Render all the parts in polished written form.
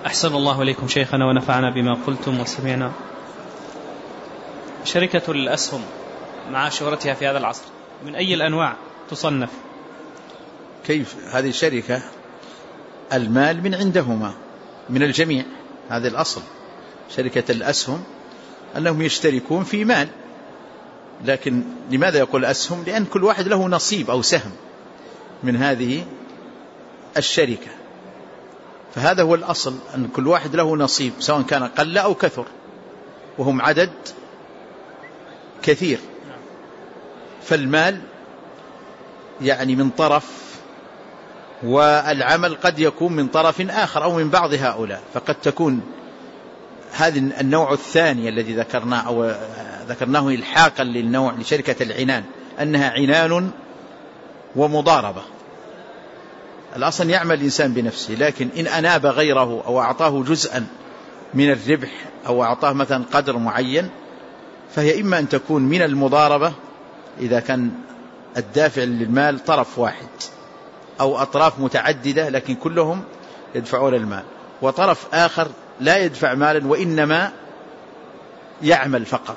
أحسن الله إليكم شيخنا ونفعنا بما قلتم وسمعنا. شركة الأسهم مع شهرتها في هذا العصر من أي الأنواع تصنف؟ كيف هذه الشركة؟ المال من عندهما من الجميع، هذا الأصل. شركة الأسهم أنهم يشتركون في مال، لكن لماذا يقول أسهم؟ لأن كل واحد له نصيب أو سهم من هذه الشركة، فهذا هو الأصل، أن كل واحد له نصيب سواء كان قل أو كثر، وهم عدد كثير. فالمال يعني من طرف، والعمل قد يكون من طرف آخر أو من بعض هؤلاء. فقد تكون هذا النوع الثاني الذي ذكرناه أو ذكرناه إلحاقا للنوع لشركة العنان، أنها عنان ومضاربة. الأصل يعمل الإنسان بنفسه، لكن إن أناب غيره أو أعطاه جزءا من الربح أو أعطاه مثلا قدر معين، فهي إما أن تكون من المضاربة إذا كان الدافع للمال طرف واحد، أو أطراف متعددة لكن كلهم يدفعون المال، وطرف آخر لا يدفع مالا وإنما يعمل فقط،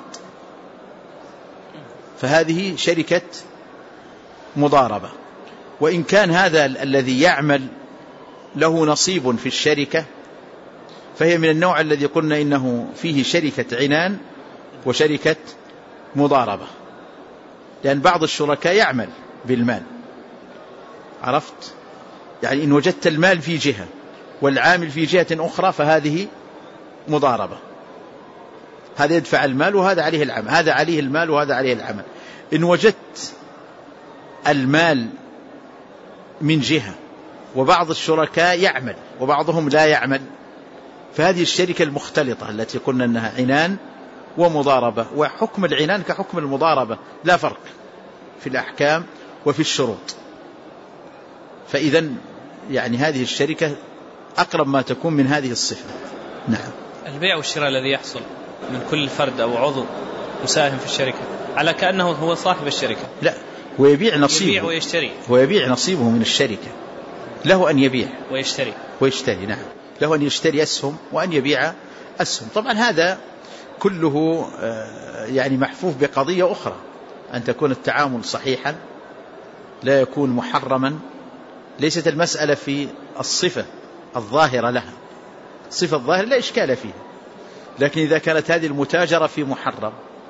فهذه شركة مضاربة. وإن كان هذا الذي يعمل له نصيب في الشركة، فهي من النوع الذي قلنا إنه فيه شركة عنان وشركة مضاربة، لأن بعض الشركاء يعمل بالمال، عرفت؟ يعني إن وجدت المال في جهة والعامل في جهة أخرى فهذه مضاربة، هذا يدفع المال وهذا عليه العمل، هذا عليه المال وهذا عليه العمل. إن وجدت المال من جهة وبعض الشركاء يعمل وبعضهم لا يعمل، فهذه الشركة المختلطة التي قلنا أنها عنان ومضاربة، وحكم العنان كحكم المضاربة لا فرق في الأحكام وفي الشروط. فإذا يعني هذه الشركة أقرب ما تكون من هذه الصفة. نعم. البيع والشراء الذي يحصل من كل فرد أو عضو مساهم في الشركة على كأنه هو صاحب الشركة، لا، هو يبيع نصيبه، يبيع ويشتري، هو يبيع نصيبه من الشركة، له أن يبيع ويشتري. نعم، له أن يشتري أسهم وأن يبيع أسهم. طبعا هذا كله يعني محفوف بقضية أخرى، أن تكون التعامل صحيحا، لا يكون محرما. ليست المسألة في الصفة الظاهرة لها، الصفة الظاهرة لا إشكال فيها، لكن إذا كانت هذه المتاجرة في محرم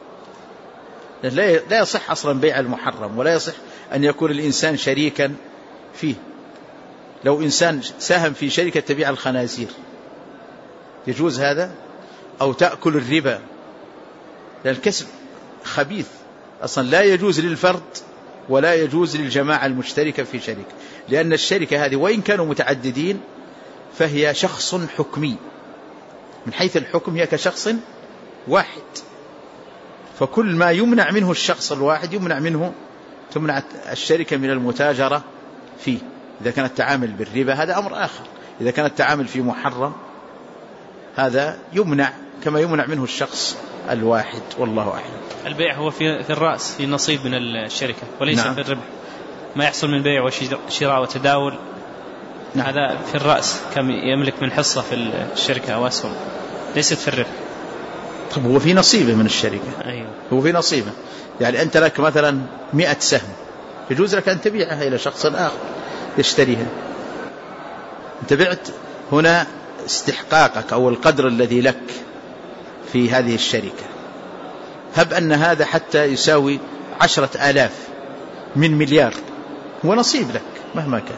لا يصح أصلا بيع المحرم، ولا يصح أن يكون الإنسان شريكا فيه. لو إنسان ساهم في شركة تبيع الخنازير يجوز هذا؟ أو تأكل الربا، لأن الكسب خبيث أصلا، لا يجوز للفرد ولا يجوز للجماعة المشتركة في شركة، لأن الشركة هذه وإن كانوا متعددين فهي شخص حكمي، من حيث الحكم هي كشخص واحد، فكل ما يمنع منه الشخص الواحد تمنع الشركة من المتاجرة فيه. إذا كان التعامل بالربا هذا أمر آخر، إذا كان التعامل في محرم هذا يمنع كما يمنع منه الشخص الواحد، والله أعلم. البيع هو في الرأس، في نصيب من الشركة، وليس نعم. في الربح، ما يحصل من بيع وشراء وتداول. نعم. هذا في الرأس، كم يملك من حصة في الشركة أو أسهم، ليست في الربح. طب هو في نصيبه من الشركة. أيوه. هو في نصيبه، يعني أنت لك مثلا 100 سهم، يجوز لك أن تبيعها إلى شخص آخر يشتريها. أنت بعت هنا استحقاقك أو القدر الذي لك في هذه الشركة، هب أن هذا حتى يساوي 10,000 من مليار، هو نصيب لك مهما كان.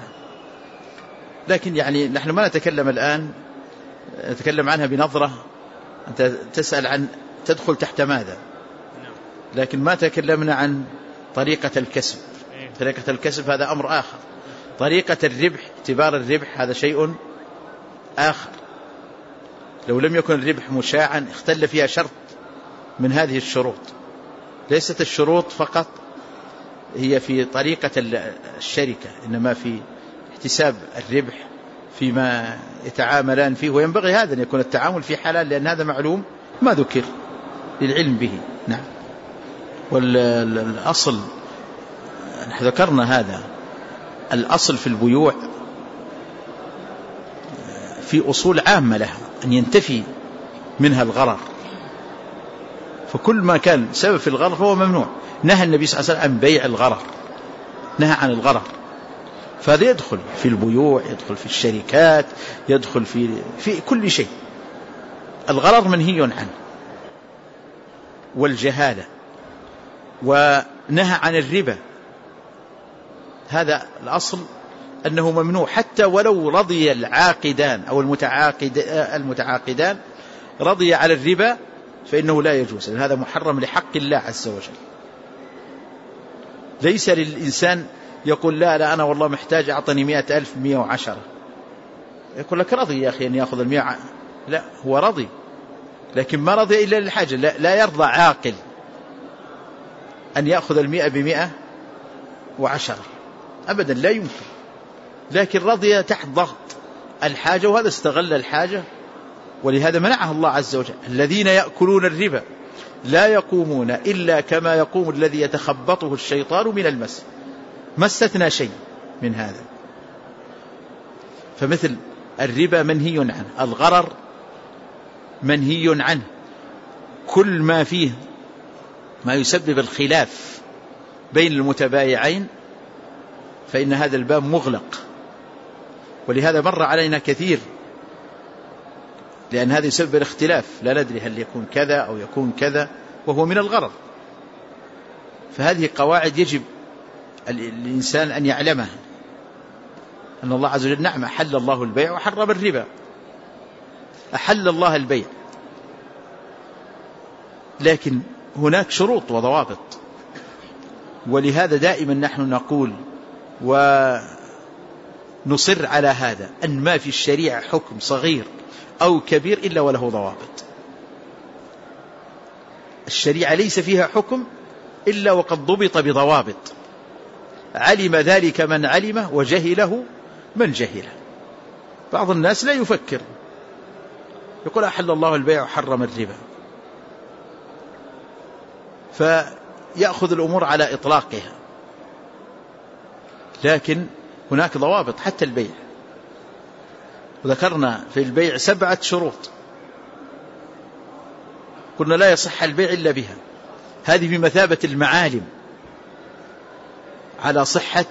لكن يعني نحن ما نتكلم الآن، نتكلم عنها بنظرة، أنت تسأل عن تدخل تحت ماذا، لكن ما تكلمنا عن طريقة الكسب. طريقة الكسب هذا أمر آخر، طريقة الربح، اعتبار الربح هذا شيء آخر. لو لم يكن الربح مشاعا اختل فيها شرط من هذه الشروط. ليست الشروط فقط هي في طريقة الشركة، إنما في احتساب الربح فيما يتعاملان فيه، وينبغي هذا أن يكون التعامل في حلال، لأن هذا معلوم ما ذكر للعلم به. نعم. والأصل نحن ذكرنا هذا، الأصل في البيوع في أصول عامة لها أن ينتفي منها الغرر، فكل ما كان سبب في الغرر فهو ممنوع. نهى النبي صلى الله عليه وسلم عن بيع الغرر، نهى عن الغرر، فهذا يدخل في البيوع، يدخل في الشركات، يدخل في كل شيء. الغرر منهي عنه، والجهالة، ونهى عن الربا. هذا الأصل أنه ممنوع، حتى ولو رضي العاقدان أو المتعاقدان رضي على الربا فإنه لا يجوز، لأن هذا محرم لحق الله عز وجل. ليس للإنسان يقول لا أنا والله محتاج أعطني 100,000 110، يقول لك رضي يا أخي أن يأخذ 100، لا هو رضي لكن ما رضي إلا للحاجة. لا يرضى عاقل أن يأخذ 100 ب110 أبدا، لا يمكن، لكن رضي تحت ضغط الحاجة، وهذا استغل الحاجة، ولهذا منعه الله عز وجل. الذين يأكلون الربا لا يقومون إلا كما يقوم الذي يتخبطه الشيطان من المس، ما استثنى شيء من هذا. فمثل الربا منهي عنه، الغرر منهي عنه، كل ما فيه ما يسبب الخلاف بين المتبايعين فإن هذا الباب مغلق. ولهذا مر علينا كثير، لأن هذا يسبب الاختلاف، لا ندري هل يكون كذا أو يكون كذا، وهو من الغرر. فهذه قواعد يجب الإنسان أن يعلمها، أن الله عز وجل نعم أحل الله البيع وحرم الربا. أحل الله البيع، لكن هناك شروط وضوابط. ولهذا دائما نحن نقول ونصر على هذا، أن ما في الشريعة حكم صغير أو كبير إلا وله ضوابط. الشريعة ليس فيها حكم إلا وقد ضبط بضوابط، علم ذلك من علمه وجهله من جهله. بعض الناس لا يفكر، يقول أحل الله البيع وحرم الربا، فيأخذ الأمور على إطلاقها. لكن هناك ضوابط حتى البيع، وذكرنا في البيع 7 شروط قلنا لا يصح البيع إلا بها. هذه بمثابة المعالم على صحة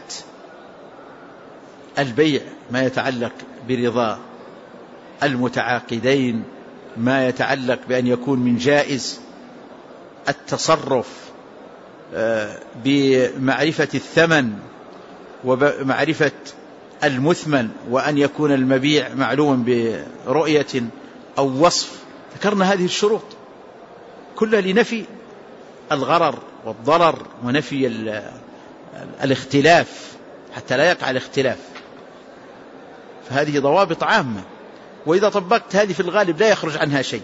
البيع، ما يتعلق برضا المتعاقدين، ما يتعلق بأن يكون من جائز التصرف بمعرفة الثمن ومعرفة المثمن، وأن يكون المبيع معلوما برؤية أو وصف. ذكرنا هذه الشروط كلها لنفي الغرر والضرر ونفي الاختلاف حتى لا يقع الاختلاف. فهذه ضوابط عامة، وإذا طبقت هذه في الغالب لا يخرج عنها شيء.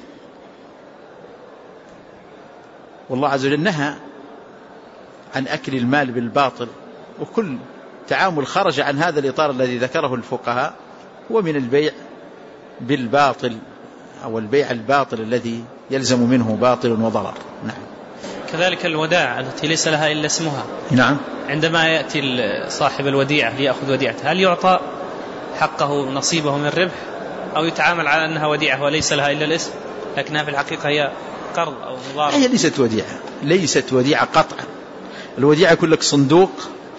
والله عز وجل نهى عن أكل المال بالباطل، وكل تعامل خرج عن هذا الإطار الذي ذكره الفقهاء هو من البيع بالباطل، أو البيع الباطل الذي يلزم منه باطل وضرر. نعم. كذلك الودائع التي ليس لها إلا اسمها. نعم. عندما يأتي صاحب الوديعة ليأخذ وديعته، هل يعطى حقه نصيبه من الربح، أو يتعامل على أنها وديعة وليس لها إلا الاسم، لكنها في الحقيقة هي قرض أو مضاربة؟ هي ليست وديعة، ليست وديعة قطعا. الوديعة يكون لك صندوق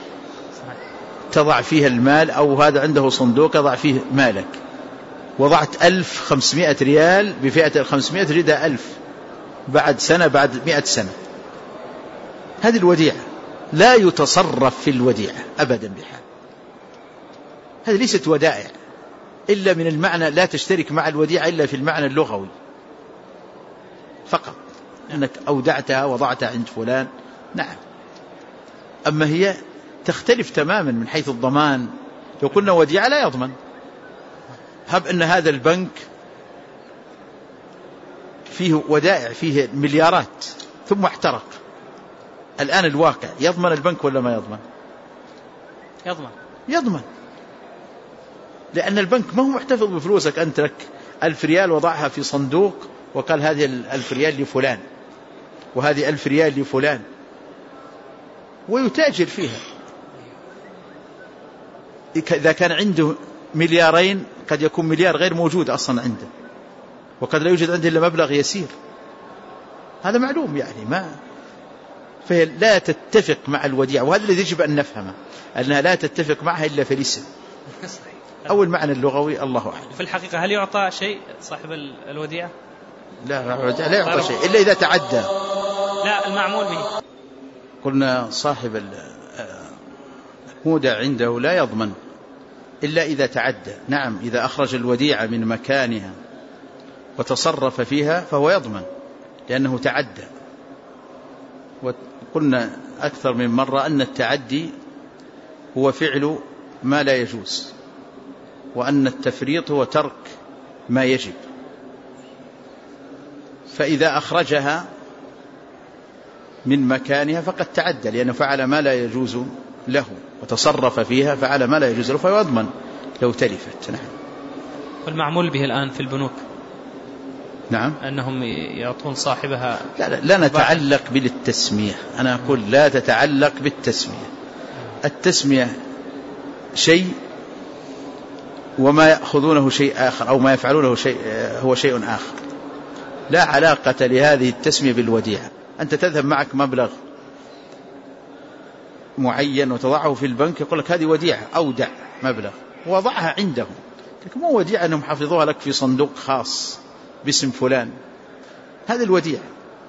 تضع فيه المال، أو هذا عنده صندوق يضع فيه مالك، وضعت 1500 ريال بفئة 500 تريد 1000 بعد سنة بعد 100 سنة. هذه الوديعة، لا يتصرف في الوديعة أبدا بحال. هذه ليست ودائع إلا من المعنى، لا تشترك مع الوديعة إلا في المعنى اللغوي فقط، أنك أودعتها وضعتها عند فلان. نعم. أما هي تختلف تماما من حيث الضمان. لو قلنا وديعة لا يضمن، هب أن هذا البنك فيه ودائع فيه مليارات ثم احترق، الآن الواقع يضمن البنك ولا ما يضمن؟ يضمن، لأن البنك ما هو محتفظ بفلوسك. أنت لك 1000 ريال وضعها في صندوق وقال هذه 1000 ريال لفلان وهذه 1000 ريال لفلان، ويتاجر فيها. إذا كان عنده مليارين قد يكون مليار غير موجود أصلا عنده، وقد لا يوجد عنده إلا مبلغ يسير، هذا معلوم يعني ما، فهي لا تتفق مع الوديعة، وهذا الذي يجب أن نفهمه، أنها لا تتفق معها إلا في الاسم أو المعنى اللغوي، الله أعلم. في الحقيقة هل يعطى شيء صاحب الوديعة؟ لا يعطى شيء إلا إذا تعدى. لا، المعمول به. قلنا صاحب المودع عنده لا يضمن إلا إذا تعدى. نعم، إذا أخرج الوديعة من مكانها وتصرف فيها فهو يضمن لأنه تعدى. وقلنا أكثر من مرة أن التعدي هو فعل ما لا يجوز، وأن التفريط هو ترك ما يجب. فإذا أخرجها من مكانها فقد تعدى، لأنه فعل ما لا يجوز له، وتصرف فيها فعل ما لا يجوز له، فيضمن لو تلفت. نعم. والمعمول به الآن في البنوك، نعم، أنهم يعطون صاحبها. لا نتعلق بالتسمية، أنا أقول لا تتعلق بالتسمية. التسمية شيء، وما يأخذونه شيء آخر، أو ما يفعلونه شيء هو شيء آخر. لا علاقة لهذه التسمية بالوديعة. أنت تذهب معك مبلغ معين وتضعه في البنك، يقول لك هذه وديعة، أودع مبلغ وضعها عندهم، لكن مو وديعة أنهم حافظوها لك في صندوق خاص باسم فلان. هذه الوديعة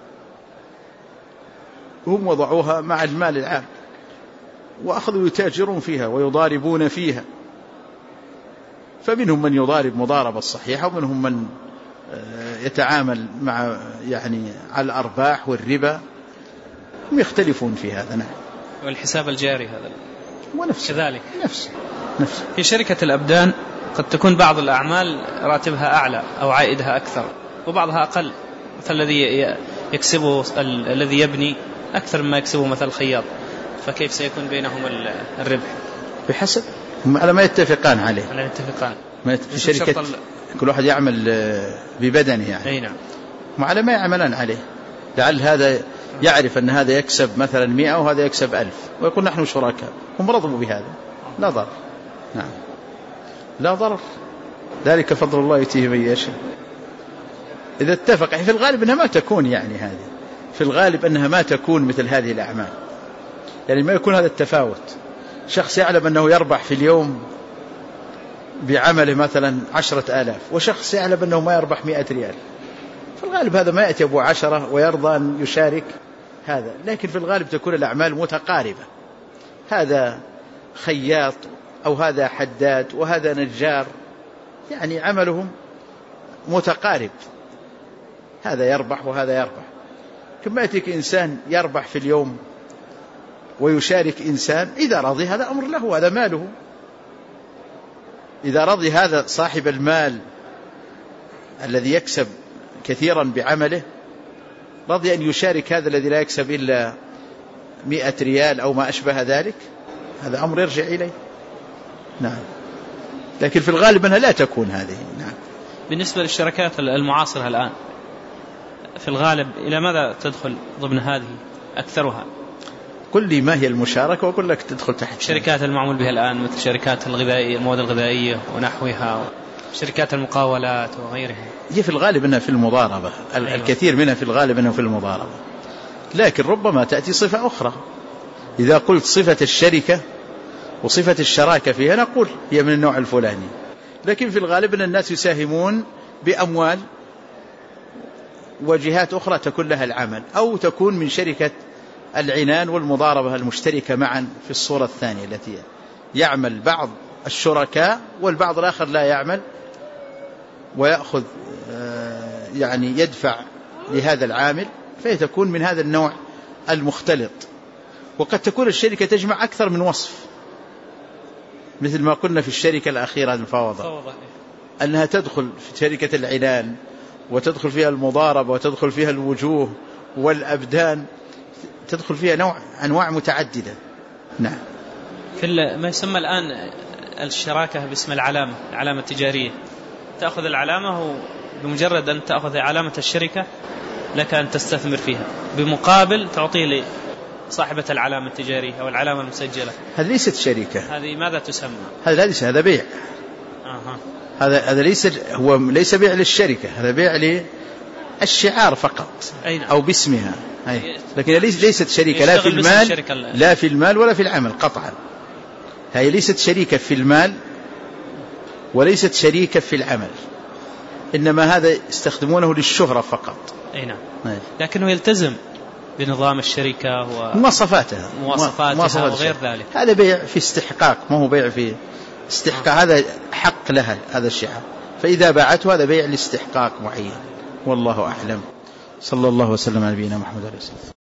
هم وضعوها مع المال العام، وأخذوا يتاجرون فيها ويضاربون فيها، فمنهم من يضارب مضاربة الصحيحة، ومنهم من يتعامل مع يعني على الأرباح والربا، هم يختلفون في هذا. نعم. والحساب الجاري هذا ونفسه كذلك نفسه. في شركة الأبدان قد تكون بعض الأعمال راتبها أعلى أو عائدها أكثر، وبعضها أقل، مثل الذي يكسبه الذي يبني أكثر مما يكسبه مثل الخياط، فكيف سيكون بينهم الربح؟ بحسب على ما يتفقان عليه. على يتفقان في شركة كل واحد يعمل ببدنه يعني. أي نعم. وعلى ما يعملان عليه، لعل هذا يعرف أن هذا يكسب مثلا 100 وهذا يكسب 1000، ويقول نحن شركاء، هم رضوا بهذا، لا ضرر. نعم، لا ضرر، ذلك فضل الله يؤتيه من يشاء. إذا اتفق، في الغالب أنها ما تكون يعني هذه، في الغالب أنها ما تكون مثل هذه الأعمال، يعني ما يكون هذا التفاوت. شخص يعلم أنه يربح في اليوم بعمله مثلا 10,000، وشخص يعلم أنه ما يربح 100 ريال، في الغالب هذا ما يأتي أبو 10 ويرضى أن يشارك هذا، لكن في الغالب تكون الأعمال متقاربة، هذا خياط أو هذا حداد وهذا نجار، يعني عملهم متقارب، هذا يربح وهذا يربح. كما يأتيك إنسان يربح في اليوم ويشارك إنسان، إذا رضي هذا أمر له، هذا ماله، إذا رضي هذا صاحب المال الذي يكسب كثيرا بعمله، رضي أن يشارك هذا الذي لا يكسب إلا 100 ريال أو ما أشبه ذلك، هذا أمر يرجع إليه. نعم، لكن في الغالب أنها لا تكون هذه. نعم. بالنسبة للشركات المعاصرة الآن، في الغالب إلى ماذا تدخل ضمن هذه أكثرها؟ قل لي ما هي المشاركة وأقول لك تدخل تحت. شركات المعمول بها الآن مثل شركات الغذائية، المواد الغذائية ونحوها، شركات المقاولات وغيرها. هي في الغالب أنها في المضاربة. أيوة. الكثير منها في الغالب أنها في المضاربة، لكن ربما تأتي صفة أخرى. إذا قلت صفة الشركة وصفة الشراكة فيها نقول هي من النوع الفلاني، لكن في الغالب أن الناس يساهمون بأموال وجهات أخرى تكون لها العمل، أو تكون من شركة العنان والمضاربة المشتركة معا في الصورة الثانية، التي يعمل بعض الشركاء والبعض الآخر لا يعمل، ويأخذ يعني يدفع لهذا العامل، فيتكون من هذا النوع المختلط. وقد تكون الشركة تجمع أكثر من وصف، مثل ما قلنا في الشركة الأخيرة المفاوضة، أنها تدخل في شركة العنان وتدخل فيها المضاربة وتدخل فيها الوجوه والأبدان، تدخل فيها أنواع متعددة. نعم. في ما يسمى الآن الشراكة باسم العلامة التجارية، تأخذ العلامة، وبمجرد أن تأخذ علامة الشركة لك أن تستثمر فيها، بمقابل تعطيه لصاحبة العلامة التجارية أو العلامة المسجلة. هذه ليست شركة. هذه ماذا تسمى؟ هذا بيع. هذا ليس بيع للشركة، هذا بيع للشعار فقط أو باسمها، لكن ليست شريكة لا في المال ولا في العمل قطعا. هي ليست شريكة في المال وليست شريكة في العمل، إنما هذا يستخدمونه للشهرة فقط. أي نعم. لكنه يلتزم بنظام الشركة ومواصفاتها وغير ذلك. هذا بيع في استحقاق، ما هو بيع في استحقاق، هذا حق لها هذا الشعار، فإذا باعته هذا بيع لاستحقاق معين. والله أعلم. صلى الله وسلم على نبينا محمد عليه الصلاة والسلام.